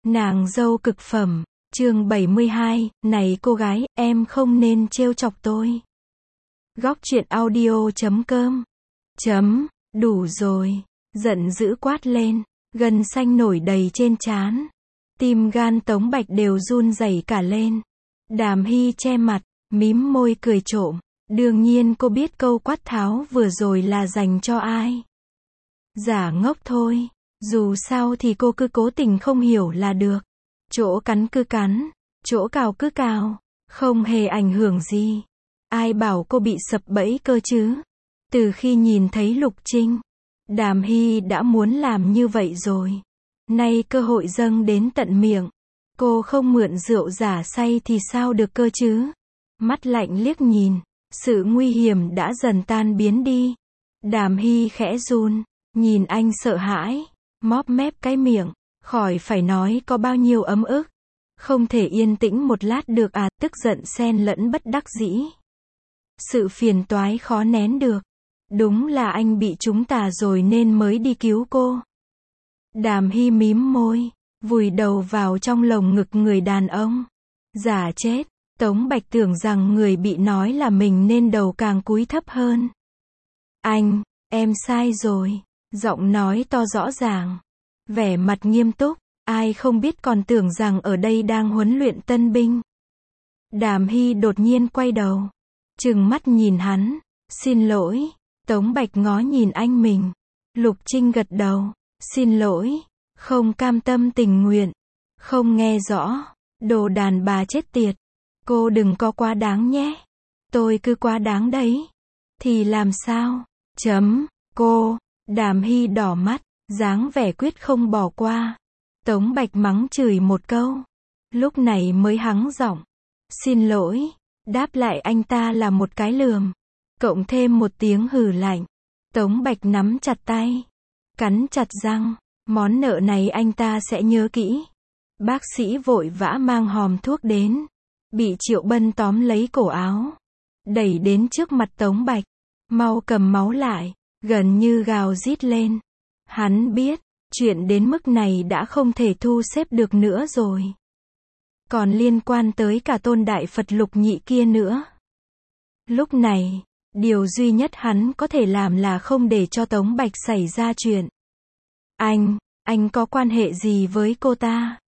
Nàng dâu cực phẩm, chương 72, này cô gái, em không nên trêu chọc tôi. Góc truyện audio.com. Đủ rồi, giận dữ quát lên, gân xanh nổi đầy trên trán. Tim gan Tống Bạch đều run rẩy cả lên. Đàm Hy che mặt, mím môi cười trộm. Đương nhiên cô biết câu quát tháo vừa rồi là dành cho ai. Giả ngốc thôi, dù sao thì cô cứ cố tình không hiểu là được. Chỗ cắn cứ cắn, chỗ cào cứ cào, không hề ảnh hưởng gì. Ai bảo cô bị sập bẫy cơ chứ? Từ khi nhìn thấy Lục Trinh, Đàm Hy đã muốn làm như vậy rồi. Nay cơ hội dâng đến tận miệng. Cô không mượn rượu giả say thì sao được cơ chứ? Mắt lạnh liếc nhìn, sự nguy hiểm đã dần tan biến đi. Đàm Hy khẽ run, nhìn anh sợ hãi, móp mép cái miệng, khỏi phải nói có bao nhiêu ấm ức. Không thể yên tĩnh một lát được à, tức giận xen lẫn bất đắc dĩ. Sự phiền toái khó nén được. Đúng là anh bị trúng tà rồi nên mới đi cứu cô. Đàm Hy mím môi, vùi đầu vào trong lồng ngực người đàn ông. Giả chết, Tống Bạch tưởng rằng người bị nói là mình nên đầu càng cúi thấp hơn. Anh, em sai rồi, giọng nói to rõ ràng. Vẻ mặt nghiêm túc, ai không biết còn tưởng rằng ở đây đang huấn luyện tân binh. Đàm Hy đột nhiên quay đầu, trừng mắt nhìn hắn. Xin lỗi. Tống Bạch ngó nhìn anh mình. Lục Trinh gật đầu. Xin lỗi. Không cam tâm tình nguyện. Không nghe rõ. Đồ đàn bà chết tiệt. Cô đừng có quá đáng nhé. Tôi cứ quá đáng đấy. Thì làm sao? Cô. Đàm Hy đỏ mắt, dáng vẻ quyết không bỏ qua. Tống Bạch mắng chửi một câu. Lúc này mới hắng giọng. Xin lỗi. Đáp lại anh ta là một cái lườm. Cộng thêm một tiếng hừ lạnh. Tống Bạch nắm chặt tay. Cắn chặt răng. Món nợ này anh ta sẽ nhớ kỹ. Bác sĩ vội vã mang hòm thuốc đến. Bị Triệu Bân tóm lấy cổ áo. Đẩy đến trước mặt Tống Bạch. Mau cầm máu lại. Gần như gào rít lên. Hắn biết, chuyện đến mức này đã không thể thu xếp được nữa rồi. Còn liên quan tới cả Tôn Đại Phật Lục Nhị kia nữa. Lúc này, điều duy nhất hắn có thể làm là không để cho Tống Bạch xảy ra chuyện. Anh có quan hệ gì với cô ta?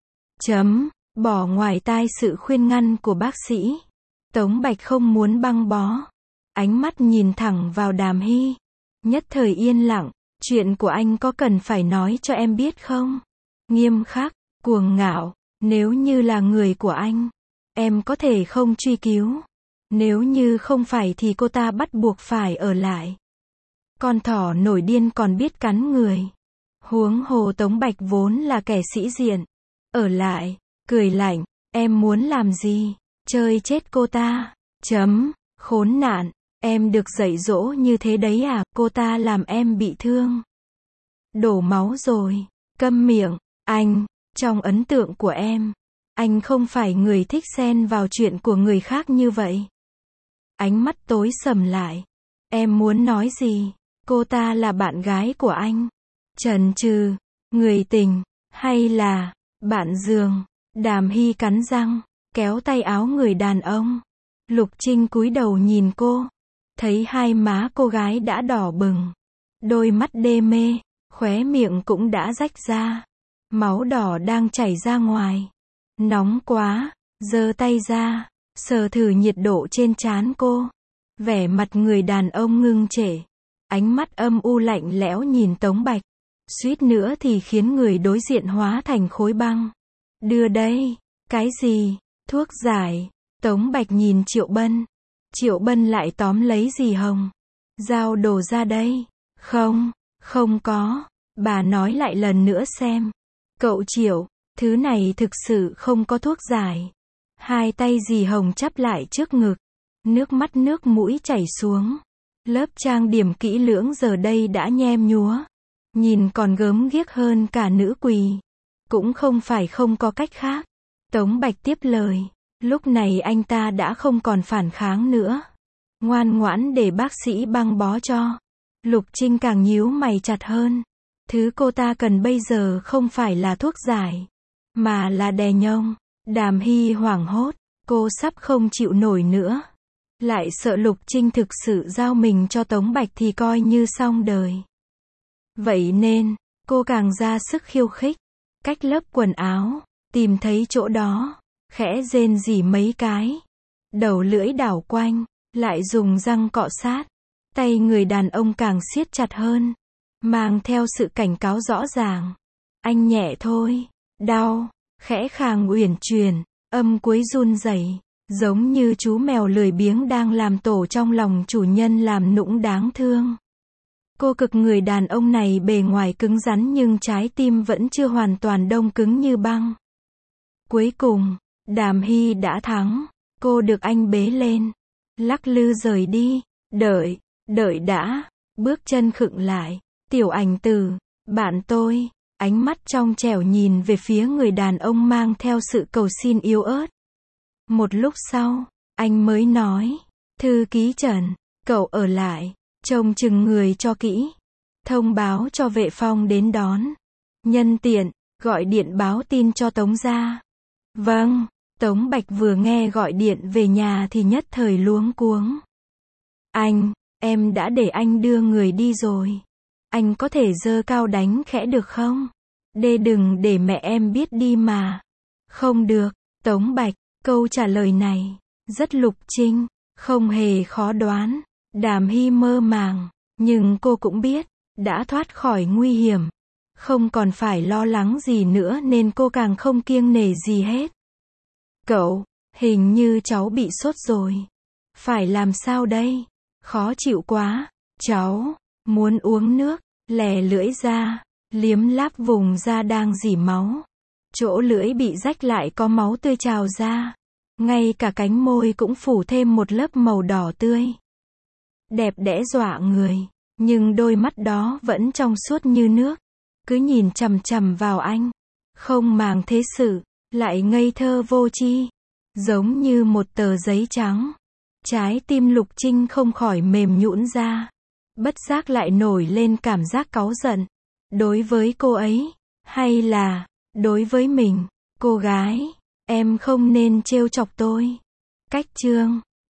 Bỏ ngoài tai sự khuyên ngăn của bác sĩ. Tống Bạch không muốn băng bó. Ánh mắt nhìn thẳng vào Đàm Hy. Nhất thời yên lặng. Chuyện của anh có cần phải nói cho em biết không? Nghiêm khắc, cuồng ngạo. Nếu như là người của anh, em có thể không truy cứu. Nếu như không phải thì cô ta bắt buộc phải ở lại. Con thỏ nổi điên còn biết cắn người. Huống hồ Tống Bạch vốn là kẻ sĩ diện. Ở lại, cười lạnh, em muốn làm gì? Chơi chết cô ta. Khốn nạn, em được dạy dỗ như thế đấy à? Cô ta làm em bị thương. Đổ máu rồi. Câm miệng, anh. Trong ấn tượng của em, anh không phải người thích xen vào chuyện của người khác như vậy. Ánh mắt tối sầm lại. Em muốn nói gì? Cô ta là bạn gái của anh. Chần chừ, người tình, hay là bạn giường? Đàm Hy cắn răng, kéo tay áo người đàn ông. Lục Trinh cúi đầu nhìn cô. Thấy hai má cô gái đã đỏ bừng. Đôi mắt đê mê, khóe miệng cũng đã rách ra. Máu đỏ đang chảy ra ngoài. Nóng quá, giơ tay ra, sờ thử nhiệt độ trên trán cô. Vẻ mặt người đàn ông ngưng trệ. Ánh mắt âm u lạnh lẽo nhìn Tống Bạch. Suýt nữa thì khiến người đối diện hóa thành khối băng. Đưa đây. Cái gì? Thuốc giải. Tống Bạch nhìn Triệu Bân. Triệu Bân lại tóm lấy dì Hồng. Giao đồ ra đây. Không có. Bà nói lại lần nữa xem. Cậu Triệu, thứ này thực sự không có thuốc giải. Hai tay dì Hồng chắp lại trước ngực. Nước mắt nước mũi chảy xuống. Lớp trang điểm kỹ lưỡng giờ đây đã nhem nhúa. Nhìn còn gớm ghiếc hơn cả nữ quỳ. Cũng không phải không có cách khác. Tống Bạch tiếp lời. Lúc này anh ta đã không còn phản kháng nữa. Ngoan ngoãn để bác sĩ băng bó cho. Lục Trinh càng nhíu mày chặt hơn. Thứ cô ta cần bây giờ không phải là thuốc giải. mà là đè nhông. Đàm Hy hoảng hốt, cô sắp không chịu nổi nữa. Lại sợ Lục Trinh thực sự giao mình cho Tống Bạch thì coi như xong đời. Vậy nên, cô càng ra sức khiêu khích, cách lớp quần áo, tìm thấy chỗ đó, khẽ rên rỉ mấy cái. Đầu lưỡi đảo quanh, lại dùng răng cọ sát. Tay người đàn ông càng siết chặt hơn, mang theo sự cảnh cáo rõ ràng. Anh nhẹ thôi, đau, khẽ khàng uyển chuyển, âm cuối run rẩy, giống như chú mèo lười biếng đang làm tổ trong lòng chủ nhân làm nũng đáng thương. Cô cực người đàn ông này bề ngoài cứng rắn nhưng trái tim vẫn chưa hoàn toàn đông cứng như băng. Cuối cùng, Đàm Hy đã thắng, cô được anh bế lên, lắc lư rời đi. Đợi đã, bước chân khựng lại. Tiểu Ảnh Tử, bạn tôi, ánh mắt trong trẻo nhìn về phía người đàn ông mang theo sự cầu xin yếu ớt. Một lúc sau, anh mới nói, thư ký Trần, cậu ở lại, trông chừng người cho kỹ. Thông báo cho vệ phong đến đón. Nhân tiện, gọi điện báo tin cho Tống gia. Vâng, Tống Bạch vừa nghe gọi điện về nhà thì nhất thời luống cuống. Anh, em đã để anh đưa người đi rồi. Anh có thể giơ cao đánh khẽ được không? Đừng để mẹ em biết đi mà. Không được, Tống Bạch, câu trả lời này, rất Lục Trinh, không hề khó đoán. Đàm Hy mơ màng, nhưng cô cũng biết, đã thoát khỏi nguy hiểm. Không còn phải lo lắng gì nữa nên cô càng không kiêng nể gì hết. Cậu, hình như cháu bị sốt rồi. Phải làm sao đây? Khó chịu quá. Cháu, muốn uống nước, lè lưỡi ra, liếm láp vùng da đang rỉ máu. Chỗ lưỡi bị rách lại có máu tươi trào ra. Ngay cả cánh môi cũng phủ thêm một lớp màu đỏ tươi. Đẹp đẽ dọa người, nhưng đôi mắt đó vẫn trong suốt như nước. Cứ nhìn chằm chằm vào anh, không màng thế sự, lại ngây thơ vô tri, giống như một tờ giấy trắng. Trái tim Lục Trinh không khỏi mềm nhũn ra, bất giác lại nổi lên cảm giác cáu giận. Đối với cô ấy, hay là đối với mình, cô gái, em không nên trêu chọc tôi. Cách chương